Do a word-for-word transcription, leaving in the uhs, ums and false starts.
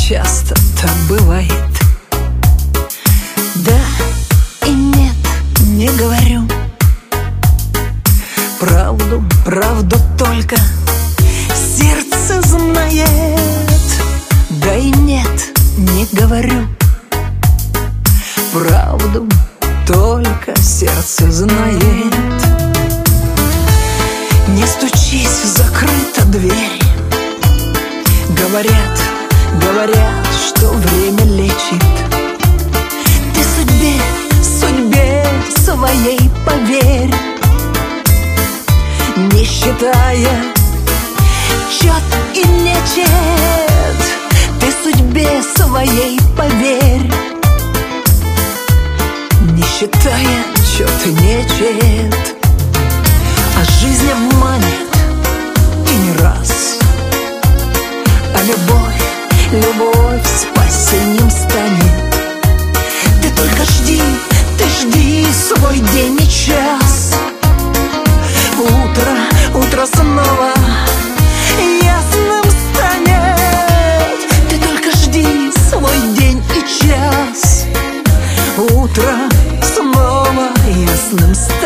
часто так бывает. Да и нет, не говорю правду, правду только сердце знает. Да и нет, не говорю правду, только сердце знает. Не стучись, закрыта дверь. Говорят, говорят, что время лечит. Ты судьбе, судьбе своей поверь, не считая чет и нечет. Ты судьбе своей поверь, не считая чет и нечет. А жизнь обманет и не раз, а любовь, любовь спасением станет. Ты только жди, ты жди свой день и час. Утро, утро снова ясным станет. Ты только жди свой день и час. Утро снова ясным станет.